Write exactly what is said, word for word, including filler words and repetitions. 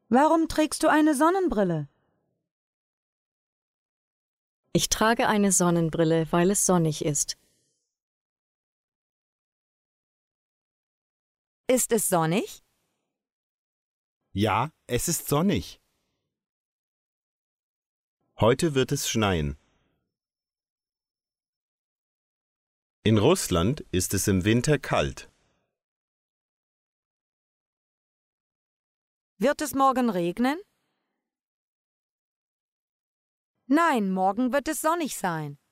Warum trägst du eine Sonnenbrille? Ich trage eine Sonnenbrille, weil es sonnig ist. Ist es sonnig? Ja, es ist sonnig. Heute wird es schneien. In Russland ist es im Winter kalt. Wird es morgen regnen? Nein, morgen wird es sonnig sein.